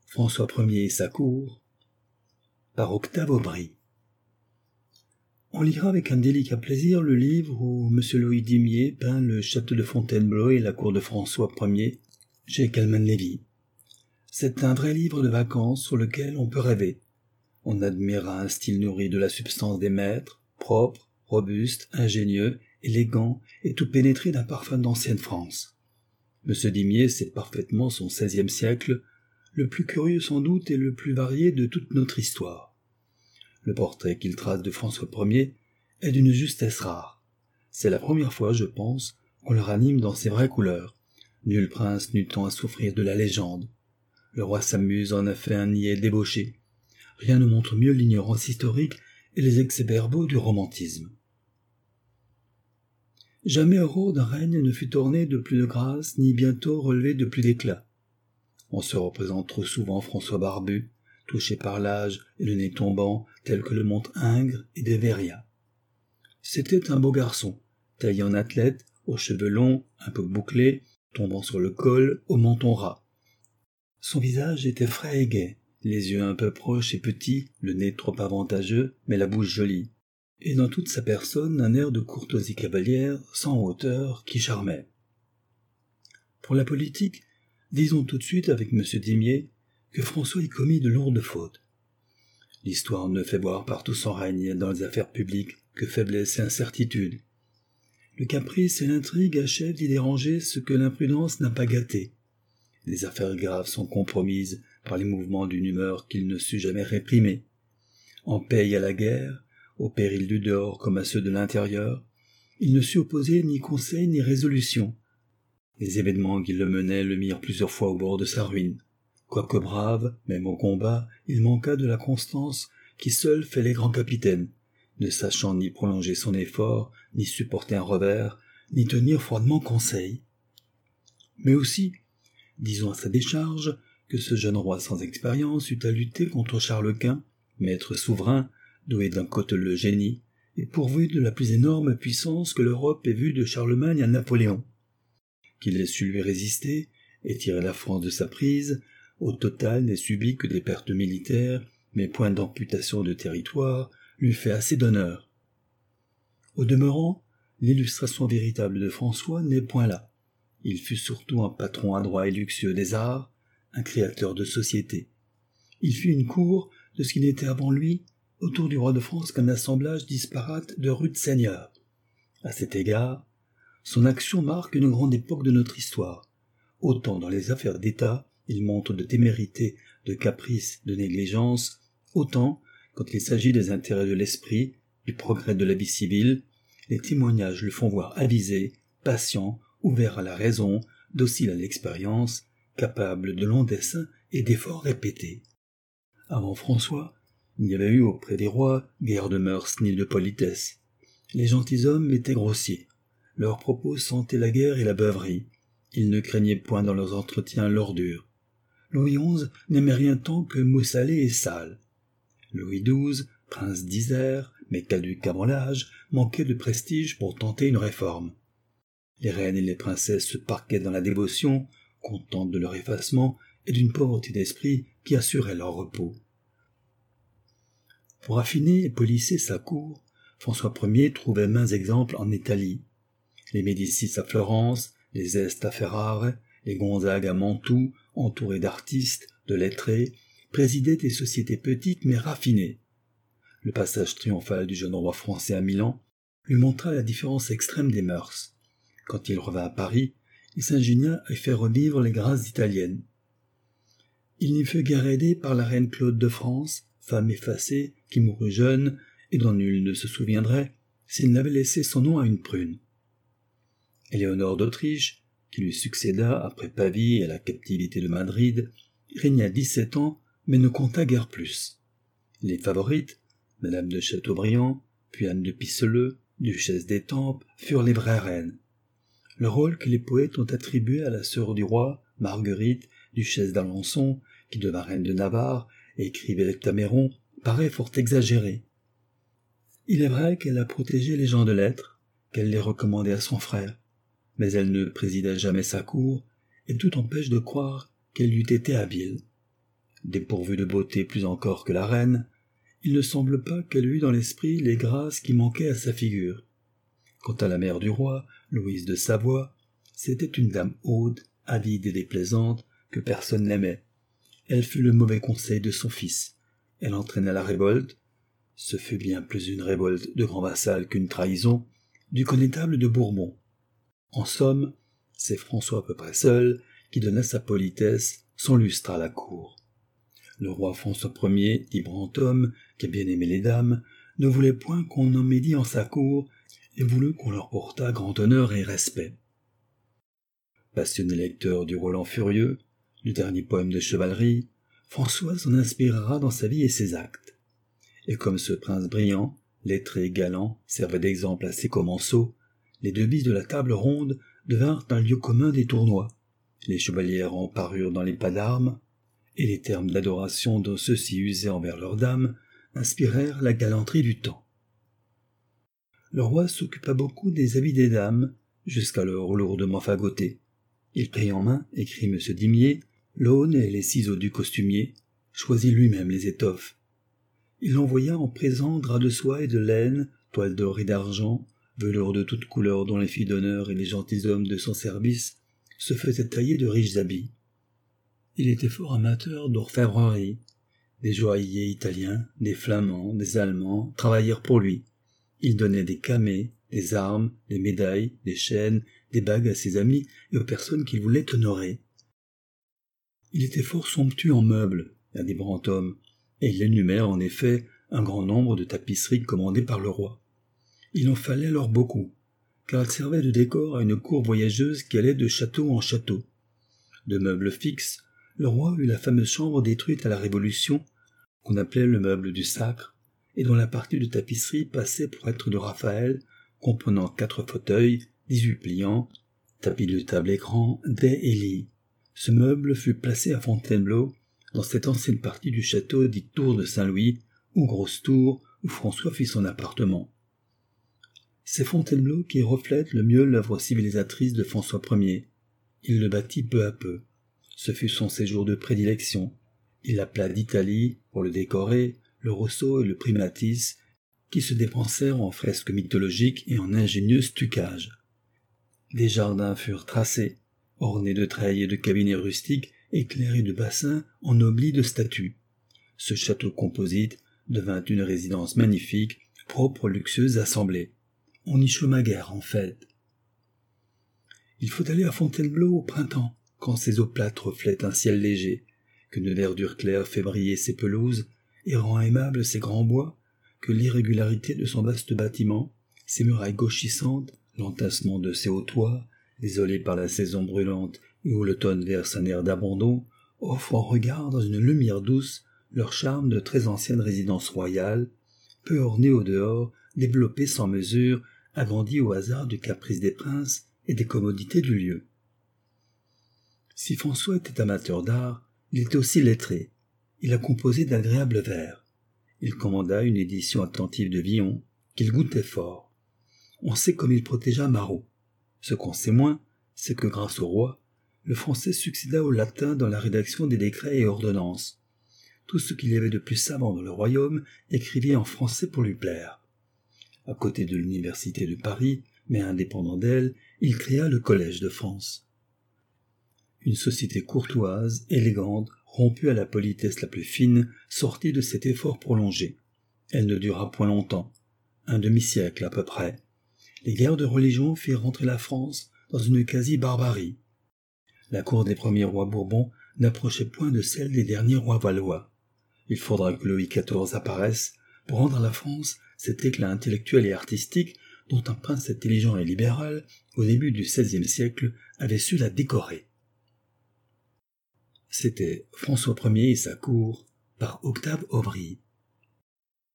François Ier et sa cour, par Octave Aubry. On lira avec un délicat plaisir le livre où M. Louis Dimier peint le château de Fontainebleau et la cour de François Ier chez Calman-Lévy. C'est un vrai livre de vacances sur lequel on peut rêver. On admirera un style nourri de la substance des maîtres, propre, robuste, ingénieux, élégant et tout pénétré d'un parfum d'ancienne France. M. Dimier sait parfaitement son XVIe siècle, le plus curieux sans doute et le plus varié de toute notre histoire. Le portrait qu'il trace de François Ier est d'une justesse rare. C'est la première fois, je pense, qu'on le ranime dans ses vraies couleurs. Nul prince n'eut tant à souffrir de la légende. Le roi s'amuse en a fait un niais débauché. Rien ne montre mieux l'ignorance historique et les excès-verbaux du romantisme. Jamais aurore d'un règne ne fut orné de plus de grâce, ni bientôt relevé de plus d'éclat. On se représente trop souvent François barbu, touché par l'âge et le nez tombant, tel que le montrent Ingres et Deveria. C'était un beau garçon, taillé en athlète, aux cheveux longs, un peu bouclés, tombant sur le col, au menton ras. Son visage était frais et gai, les yeux un peu proches et petits, le nez trop avantageux, mais la bouche jolie, et dans toute sa personne un air de courtoisie cavalière, sans hauteur, qui charmait. Pour la politique, disons tout de suite avec M. Dimier que François y commit de lourdes fautes. L'histoire ne fait voir partout son règne dans les affaires publiques que faiblesse et incertitude. Le caprice et l'intrigue achèvent d'y déranger ce que l'imprudence n'a pas gâté. Les affaires graves sont compromises par les mouvements d'une humeur qu'il ne sut jamais réprimer. En paye à la guerre, au péril du dehors comme à ceux de l'intérieur, il ne sut opposer ni conseil ni résolution. Les événements qui le menaient le mirent plusieurs fois au bord de sa ruine. Quoique brave, même au combat, il manqua de la constance qui seule fait les grands capitaines, ne sachant ni prolonger son effort, ni supporter un revers, ni tenir froidement conseil. Mais aussi, disons à sa décharge, que ce jeune roi sans expérience eut à lutter contre Charles Quint, maître souverain, doué d'un cauteleux génie, et pourvu de la plus énorme puissance que l'Europe ait vue de Charlemagne à Napoléon. Qu'il ait su lui résister et tirer la France de sa prise, au total n'ait subi que des pertes militaires, mais point d'amputation de territoire, lui fait assez d'honneur. Au demeurant, l'illustration véritable de François n'est point là. Il fut surtout un patron adroit et luxueux des arts, un créateur de société. Il fit une cour de ce qui n'était avant lui, autour du roi de France, qu'un assemblage disparate de rudes seigneurs. À cet égard, son action marque une grande époque de notre histoire. Autant dans les affaires d'État, il montre de témérité, de caprice, de négligence, autant, quand il s'agit des intérêts de l'esprit, du progrès de la vie civile, les témoignages le font voir avisé, patient, ouvert à la raison, docile à l'expérience, capable de longs desseins et d'efforts répétés. Avant François, il n'y avait eu auprès des rois guère de mœurs ni de politesse. Les gentilshommes étaient grossiers. Leurs propos sentaient la guerre et la beuverie. Ils ne craignaient point dans leurs entretiens l'ordure. Louis XI n'aimait rien tant que mot salé et sale. Louis XII, prince d'Isère, mais caduc avant l'âge, manquait de prestige pour tenter une réforme. Les reines et les princesses se parquaient dans la dévotion, contentes de leur effacement et d'une pauvreté d'esprit qui assurait leur repos. Pour affiner et polisser sa cour, François Ier trouvait maints exemples en Italie. Les Médicis à Florence, les Este à Ferrare, les Gonzague à Mantoue, entourés d'artistes, de lettrés, présidaient des sociétés petites mais raffinées. Le passage triomphal du jeune roi français à Milan lui montra la différence extrême des mœurs. Quand il revint à Paris, il s'ingénia à faire revivre les grâces italiennes. Il n'y fut guère aidé par la reine Claude de France, femme effacée, qui mourut jeune, et dont nul ne se souviendrait, s'il n'avait laissé son nom à une prune. Éléonore d'Autriche, qui lui succéda après Pavie et la captivité de Madrid, régna 17 ans, mais ne compta guère plus. Les favorites, Madame de Chateaubriand, puis Anne de Pisseleu, duchesse d'Étampes, furent les vraies reines. Le rôle que les poètes ont attribué à la sœur du roi, Marguerite, duchesse d'Alençon, qui devint reine de Navarre et écrivait l'Heptaméron, paraît fort exagéré. Il est vrai qu'elle a protégé les gens de lettres, qu'elle les recommandait à son frère, mais elle ne présida jamais sa cour, et tout empêche de croire qu'elle eût été habile. dépourvue de beauté plus encore que la reine, il ne semble pas qu'elle eût dans l'esprit les grâces qui manquaient à sa figure. Quant à la mère du roi, Louise de Savoie, c'était une dame haute, avide et déplaisante, que personne n'aimait. Elle fut le mauvais conseil de son fils. Elle entraîna la révolte, ce fut bien plus une révolte de grand vassal qu'une trahison, du connétable de Bourbon. En somme, c'est François à peu près seul qui donna sa politesse, son lustre à la cour. Le roi François Ier, dit Brantôme, qui a bien aimé les dames, ne voulait point qu'on en médit en sa cour et voulut qu'on leur portât grand honneur et respect. Passionné lecteur du Roland furieux, du dernier poème de chevalerie, François s'en inspirera dans sa vie et ses actes. Et comme ce prince brillant, lettré et galant, servait d'exemple à ses commensaux, les devises de la table ronde devinrent un lieu commun des tournois. Les chevalières en parurent dans les pas d'armes, et les termes d'adoration dont ceux-ci usaient envers leurs dames inspirèrent la galanterie du temps. Le roi s'occupa beaucoup des habits des dames, jusqu'alors lourdement fagotés. Il prit en main, écrit M. Dimier, l'aune et les ciseaux du costumier, choisit lui-même les étoffes. Il envoya en présent draps de soie et de laine, toiles d'or et d'argent, velours de toutes couleurs dont les filles d'honneur et les gentilshommes de son service se faisaient tailler de riches habits. Il était fort amateur d'orfèvrerie. Des joailliers italiens, des flamands, des allemands travaillèrent pour lui. Il donnait des camées, des armes, des médailles, des chaînes, des bagues à ses amis et aux personnes qu'il voulait honorer. Il était fort somptueux en meubles, a dit Brantôme, et il énumère en effet un grand nombre de tapisseries commandées par le roi. Il en fallait alors beaucoup, car elles servaient de décor à une cour voyageuse qui allait de château en château. De meubles fixes, le roi eut la fameuse chambre détruite à la Révolution, qu'on appelait le meuble du sacre, et dont la partie de tapisserie passait pour être de Raphaël, comprenant 4 fauteuils, 18 pliants, tapis de table écran, dais et lits. Ce meuble fut placé à Fontainebleau, dans cette ancienne partie du château dite Tour de Saint-Louis, ou Grosse Tour, où François fit son appartement. C'est Fontainebleau qui reflète le mieux l'œuvre civilisatrice de François Ier. Il le bâtit peu à peu. Ce fut son séjour de prédilection. Il l'appela d'Italie, pour le décorer, le Rousseau et le Primatis, qui se dépensèrent en fresques mythologiques et en ingénieux stucage. Des jardins furent tracés, ornés de treilles et de cabinets rustiques, éclairés de bassins ennoblis de statues. Ce château composite devint une résidence magnifique, propre aux luxueuses assemblées. On y chôma guère, en fait. Il faut aller à Fontainebleau au printemps, quand ses eaux plates reflètent un ciel léger, qu'une verdure claire fait briller ses pelouses et rend aimables ses grands bois, que l'irrégularité de son vaste bâtiment, ses murailles gauchissantes, l'entassement de ses hauts toits, désolés par la saison brûlante et où l'automne verse un air d'abandon, offrent en regard dans une lumière douce leur charme de très ancienne résidence royale, peu ornée au dehors, développée sans mesure, agrandie au hasard du caprice des princes et des commodités du lieu. Si François était amateur d'art, il était aussi lettré. Il a composé d'agréables vers. Il commanda une édition attentive de Villon, qu'il goûtait fort. On sait comme il protégea Marot. Ce qu'on sait moins, c'est que grâce au roi, le français succéda au latin dans la rédaction des décrets et ordonnances. Tout ce qu'il y avait de plus savant dans le royaume écrivit en français pour lui plaire. À côté de l'université de Paris, mais indépendant d'elle, il créa le Collège de France. Une société courtoise, élégante, rompue à la politesse la plus fine, sortit de cet effort prolongé. Elle ne dura point longtemps, un demi-siècle à peu près. Les guerres de religion firent rentrer la France dans une quasi-barbarie. La cour des premiers rois Bourbons n'approchait point de celle des derniers rois valois. Il faudra que Louis XIV apparaisse pour rendre à la France cet éclat intellectuel et artistique dont un prince intelligent et libéral, au début du XVIe siècle, avait su la décorer. C'était François Ier et sa cour, par Octave Aubry.